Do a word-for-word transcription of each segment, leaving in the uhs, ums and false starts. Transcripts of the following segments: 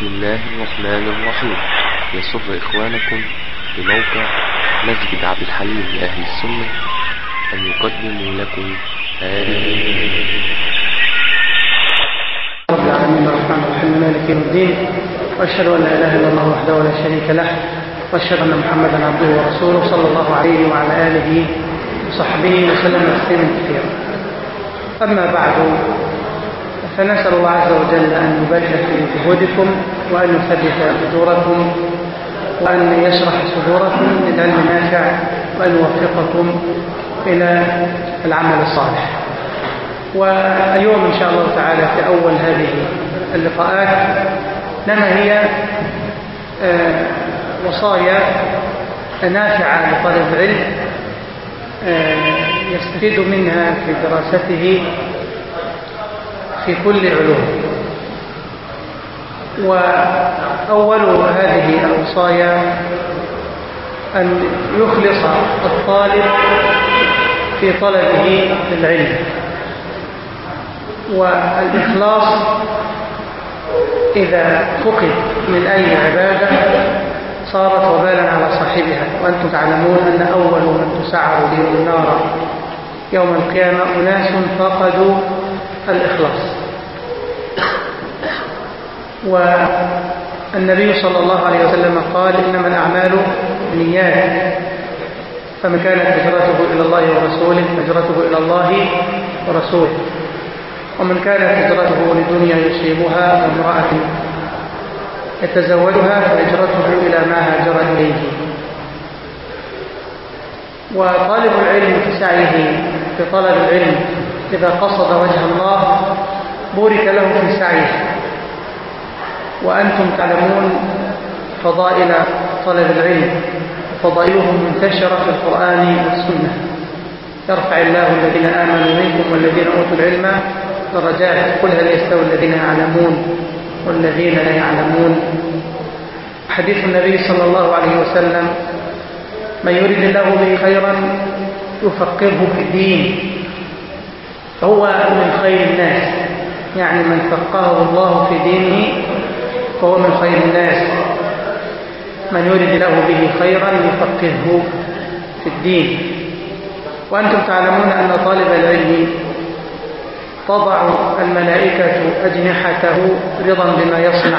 بسم الله الرحمن الرحيم. يسر إخوانكم بموقع مسجد عبد الحليم لأهل السنة أن يقدموا لكم هذه رب العالمين الرحمن الرحيم مالك يوم الدين، وأشهد أن لا إله إلا الله وحده لا شريك له، وأشهد أن محمدا عبده ورسوله صلى الله عليه وعلى آله وصحبه وسلم تسليما كثيرا. أما بعد، فنسأل الله عز وجل أن يبارك في جهودكم وأن يثبت صدوركم وأن يشرح صدوركم للعلم النافع وأن يوفقكم إلى العمل الصالح. واليوم إن شاء الله تعالى في أول هذه اللقاءات لنا هي وصايا نافعة لطالب العلم يستفيد منها في دراسته في كل علوم. وأول هذه الوصايا أن يخلص الطالب في طلبه للعلم، والإخلاص إذا فقد من أي عبادة صارت وبالا على صاحبها. وأنتم تعلمون أن أول من تسعر بهم النار يوم القيامة أناس فقدوا الإخلاص. والنبي صلى الله عليه وسلم قال: إنما الأعمال بالنيات، فمن كانت هجرته إلى الله ورسوله فهجرته إلى الله ورسوله، ومن كانت هجرته لدنيا يصيبها وامرأة يتزوجها فهجرته إلى ما هاجر إليه. وطالب العلم في سعيه في طلب العلم إذا قصد وجه الله بورك له في سعيه. وأنتم تعلمون فضائل طلب العلم، فضائله منتشرة في القرآن والسنة. يرفع الله الذين آمنوا منكم والذين أوتوا العلم درجات، قل هل يستوي الذين يعلمون والذين لا يعلمون. حديث النبي صلى الله عليه وسلم: من يريد الله به خيرا يفقهه في الدين. فهو من خير الناس، يعني من فقهه الله في دينه فهو من خير الناس. من يريد الله به خيرا يفقهه في الدين. وأنتم تعلمون أن طالب العلم تضع الملائكة أجنحته رضا بما يصنع.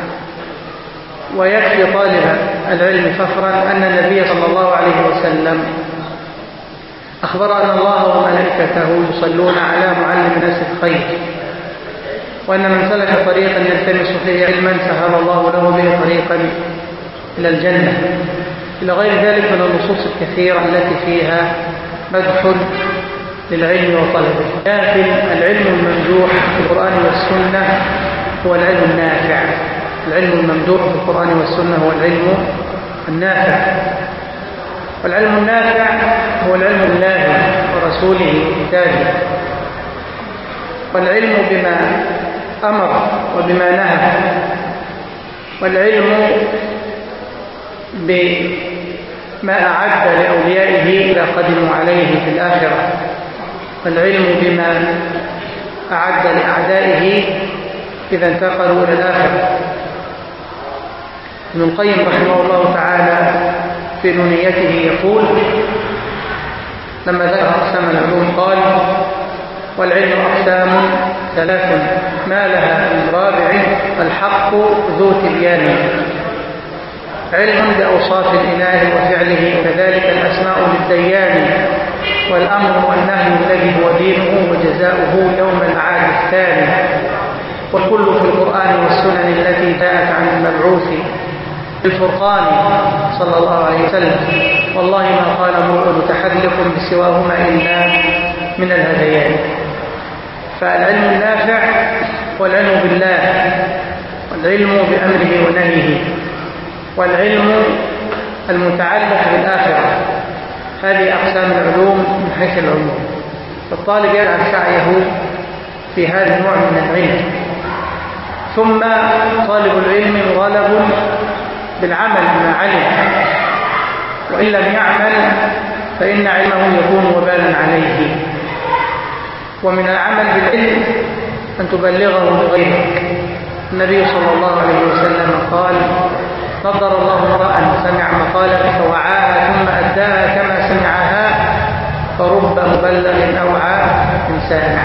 ويكفي طالب العلم فخرا أن النبي صلى الله عليه وسلم أخبر أن الله وملائكته يصلون على معلم الناس الخير، وأن من سلك طريقا يلتمس فيه علما سهل الله له به طريقا إلى الجنة، إلى غير ذلك من النصوص الكثيرة التي فيها مدح للعلم وطلبه. لكن العلم الممدوح في القرآن والسنة هو العلم النافع. العلم الممدوح في القرآن والسنة هو العلم النافع. والعلم النافع هو العلم بالله ورسوله وكتابه، والعلم بما أمر وبما نهى، والعلم بما أعد لأوليائه إذا قدموا عليه في الآخرة، والعلم بما أعد لأعدائه إذا انتقلوا إلى الآخرة. ابن القيم رحمه الله تعالى في نونيته يقول لما ذكر أقسام العلوم قال: والعلم أقسام ثلاث ما لها من رابع الحق ذو تبيان. علم بأوصاف الإله وفعله، وكذلك الأسماء للديان، والأمر والنهي الذي هو دينه وجزاؤه يوم المعاد الثاني، والكل في القرآن والسنن التي جاءت عن المبعوث الفرقان صلى الله عليه وسلم. والله ما قال امرؤ متحدث بسواهما إلا من الهذيان. فالعلم النافع والعلم بالله، والعلم بأمره ونهيه، والعلم المتعلق بالآخرة. هذه أقسام العلوم من حيث العموم. فالطالب يجعل سعيه في هذا النوع من العلم. ثم طالب العلم مطالب بالعمل بما علم، وإن لم يعمل فإن علمه يكون وبالا عليه. ومن العمل بالعلم أن تبلغه لغيرك. النبي صلى الله عليه وسلم نضر الله امرأ سمع مقالة فوعاها ثم أداها كما سمعها فرب مبلغ أوعى إنسانا.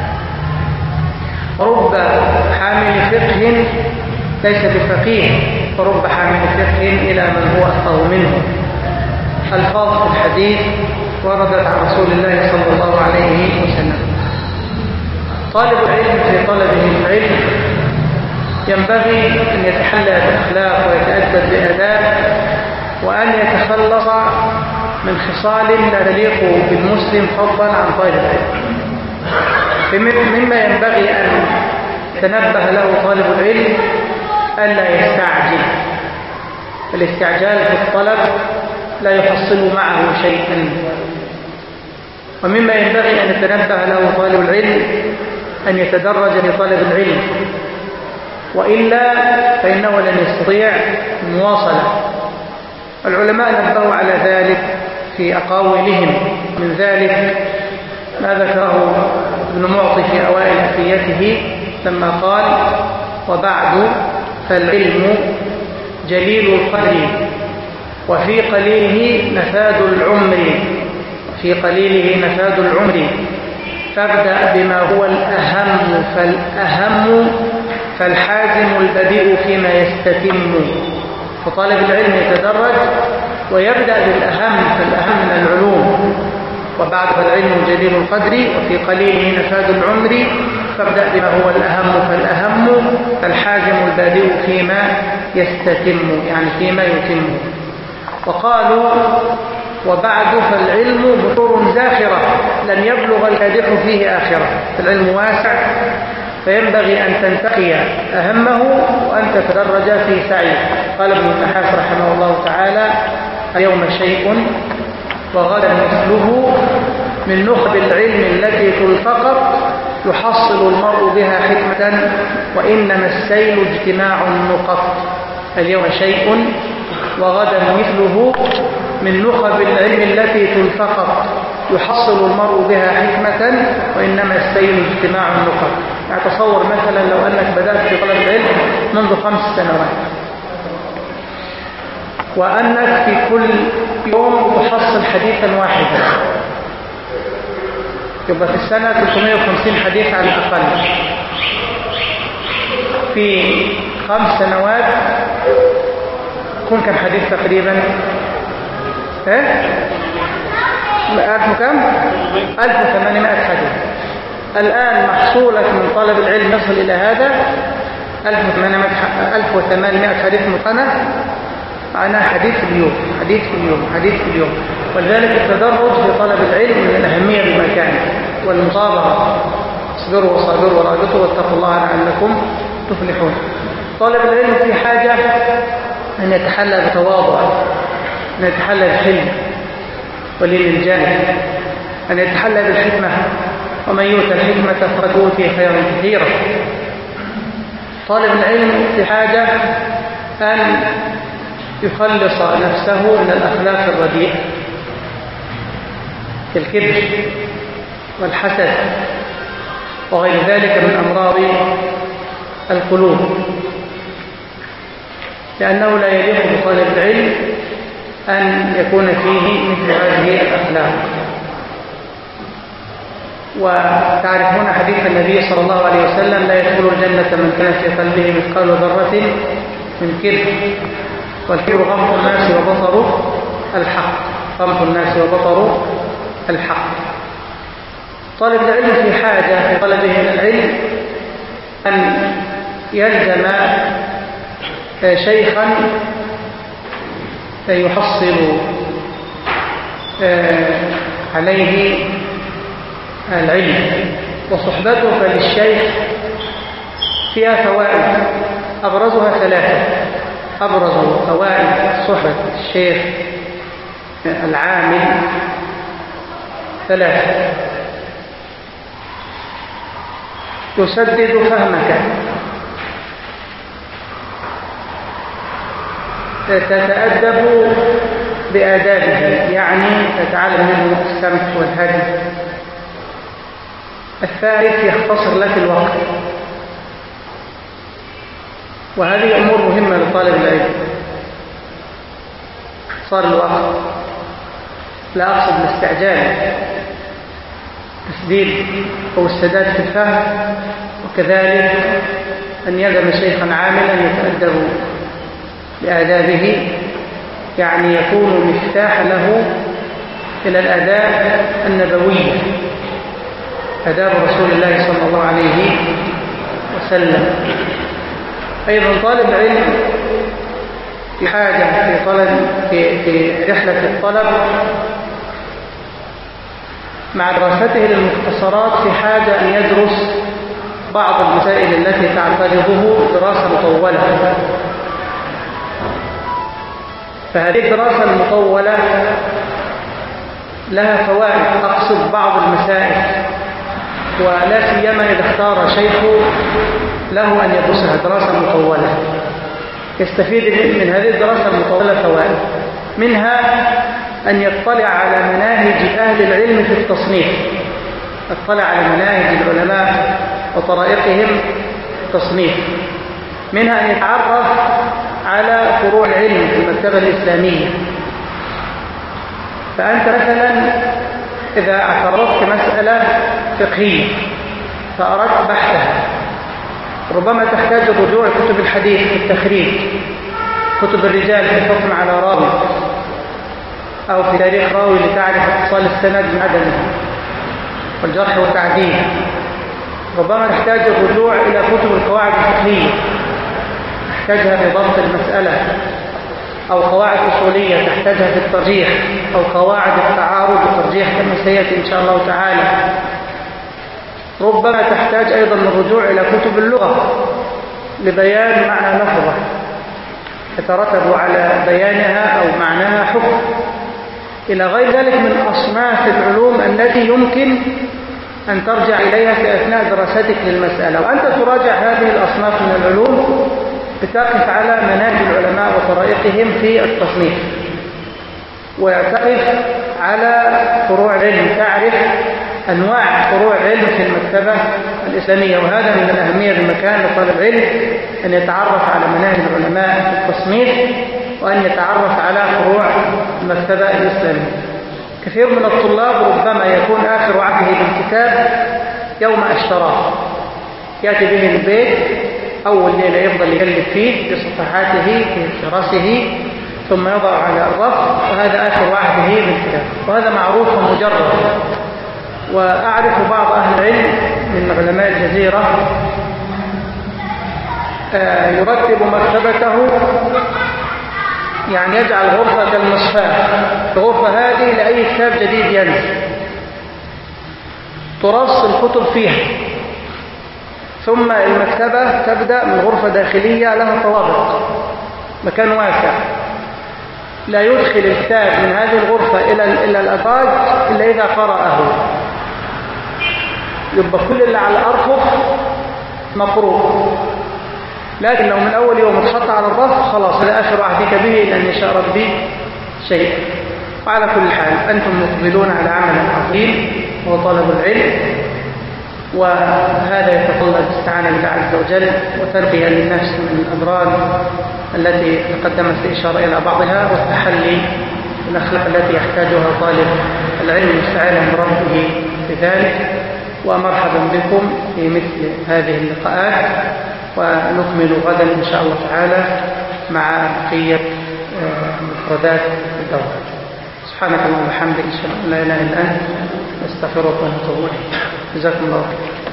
رب حامل فقه ليس بفقيه، فرب حامل فقه إلى من هو أفقه منه. ألفاظ الحديث وردت عن رسول الله صلى الله عليه وسلم. طالب العلم في طلبه العلم ينبغي أن يتحلى بأخلاق ويتأدب بآداب، وأن يتخلص من خصال لا تليق بالمسلم فضلا عن طالب العلم. مما ينبغي أن يتنبه له طالب العلم ألا يستعجل. الاستعجال في الطلب لا يحصل معه شيئا. ومما ينبغي أن يتنبه له طالب العلم أن يتدرج في طلب العلم، وإلا فإنه لن يستطيع المواصلة. العلماء نبهوا على ذلك في أقاويلهم، من ذلك ما ذكره ابن معطي في أوائل ألفيته لما قال: وبعد فالعلم جليل القدر وفي قليله نفاد العمر في قليله نفاد العمر فابدأ بما هو الأهم فالأهم فالحازم البديء فيما يستتم. فطالب العلم يتدرج ويبدأ بالأهم، فالأهم من العلوم. وبعد فالعلم جليل القدر وفي قليله نفاد العمر فابدأ بما هو الأهم فالأهم فالحازم البديء فيما يستتم، يعني فيما يتم. وقالوا: وبعد فالعلم بحور زاخرة لن يبلغ الكادح فيه آخرة. فالعلم واسع، فينبغي أن تنتقي أهمه وأن تتدرج في سعيه. قال ابن النحاس رحمه الله تعالى: اليوم شيء وغدا مثله من نخب العلم التي تلتقط يحصل المرء بها حكمة وإنما السيل اجتماع النقط. اليوم شيء وغدا مثله من نخب العلم التي تلتقط يحصل المرء بها حكمة وإنما السيل اجتماع النقط. يعني تصور مثلا لو أنك بدأت في طلب العلم منذ خمس سنوات، وأنك في كل يوم تحصل حديثا واحدا، يبقى في السنة ثلاثمائة وخمسين حديث على الأقل. في خمس سنوات كن كم حديث تقريبا؟ ايه؟ ألف كم؟ ألف وثمانمائة حديث. الآن محصولك من طلب العلم يصل إلى هذا ألف وثمانمائة حديث مقنع، معناه حديث في اليوم حديث في اليوم حديث في اليوم. ولذلك التدرج في طلب العلم من الأهمية بمكان، والمصابرة. اصبروا وصابروا ورابطوا واتقوا الله لعلكم تفلحون. طالب العلم في حاجة أن يتحلى بتواضع، أن يتحلى بالحلم ولين الجانب، أن يتحلى بالحكمة. ومن يؤت الحكمة فقد أوتي خيرا كثيرا. طالب العلم في حاجة أن يخلص نفسه من الأخلاق الرديئة كالكبر والحسد وغير ذلك من أمراض القلوب، لأنه لا يليق بطالب العلم أن يكون فيه مثل هذه الأخلاق. وتعرفون حديث النبي صلى الله عليه وسلم: لا يدخل الجنة من كان في قلبه مثقال ذرة من كبر، والكبر غمط الناس وبطر الحق. غمط الناس وبطر الحق. طالب العلم في حاجة في طلبه من العلم أن يلزم شيخا يحصل عليه العلم. وصحبتك للشيخ فيها فوائد، أبرزها ثلاثة. أبرز فوائد صحبة الشيخ العامل ثلاثة: يسدد فهمك، تتأدب بآدابه، يعني تتعلم منه السمت والهدي. الثالث: يختصر لك الوقت. وهذه أمور مهمة لطالب العلم. اختصار الوقت، لا أقصد الاستعجال، تسديد أو السداد في الفهم، وكذلك أن يلزم شيخا عاملا يتأدب بآدابه، يعني يكون مفتاح له إلى الآداب النبوية، آداب رسول الله صلى الله عليه وسلم. أيضا طالب علم في حاجة في طلب في في رحلة الطلب مع دراسته للمختصرات في حاجة أن يدرس بعض المسائل التي تعترضه دراسة مطولة. فهذه الدراسة المطولة لها فوائد، أقصد بعض المسائل، ولا سيما إذا اختار شيخه له أن يدرسها دراسة مطولة، يستفيد من هذه الدراسة المطولة فوائد، منها أن يطلع على مناهج أهل العلم في التصنيف، يطلع على مناهج العلماء وطرائقهم في التصنيف، منها أن يتعرف على فروع العلم في المكتبة الإسلامية. فأنت مثلا إذا اعترضت مسألة فقهية فأردت بحثها، ربما تحتاج الرجوع كتب الحديث في التخريج، كتب الرجال في الحكم على راوي، أو في تاريخ راوي لتعرف اتصال السند من عدمه، والجرح والتعديل. ربما تحتاج الرجوع إلى كتب القواعد الفقهية، تحتاجها في ضبط المسألة، أو قواعد أصولية تحتاجها في الترجيح، أو قواعد التعارض والترجيح كما سيأتي إن شاء الله تعالى. ربما تحتاج أيضا الرجوع إلى كتب اللغة لبيان معنى لفظة يترتب على بيانها أو معناها حكم، إلى غير ذلك من أصناف العلوم التي يمكن أن ترجع إليها في أثناء دراستك للمسألة. وأنت تراجع هذه الأصناف من العلوم بتقف على مناهج العلماء وطرائقهم في التصنيف، وتقف على فروع العلم، تعرف أنواع فروع العلم في المكتبة الإسلامية. وهذا من الأهمية بمكان لطالب علم أن يتعرف على مناهج العلماء في التصنيف، وأن يتعرف على فروع المكتبة الإسلامية. كثير من الطلاب ربما يكون آخر عهده بالكتاب يوم اشتراه، يأتي به البيت أول ليلة يفضل يقلب فيه في صفحاته في فراسه، ثم يضع على الرف، وهذا آخر عهده بالكتاب، وهذا معروف ومجرد. وأعرف بعض أهل العلم من علماء الجزيرة يرتب مكتبته، يعني يجعل غرفة كالمصفاة، الغرفة هذه لأي كتاب جديد ينزل ترص الكتب فيها، ثم المكتبة تبدأ من غرفة داخلية لها طوابق، مكان واسع، لا يدخل الكتاب من هذه الغرفة إلى إلى الأدراج إلا إذا قرأه، يبقى كل اللي على الأرفف مقروء. لكن لو من أول يوم اتحط على الرف خلاص هذا آخر عهدك به إلا أن يشاء ربي شيء. وعلى كل حال أنتم مقبلون على عمل عظيم وهو طلب العلم، وهذا يتطلب الاستعانة بالله عز وجل وتربية للنفس من الأضرار التي تقدمت الإشارة إلى بعضها، والتحلي بالأخلاق التي يحتاجها طالب العلم المستعان بربه في ذلك. ومرحبا بكم في مثل هذه اللقاءات، ونكمل غدا إن شاء الله تعالى مع بقية مفردات الدورة. سبحانك اللهم وبحمدك، أشهد أن لا إله إلا أنت، أستغفرك ونتوب إليك. جزاكم الله خيرا.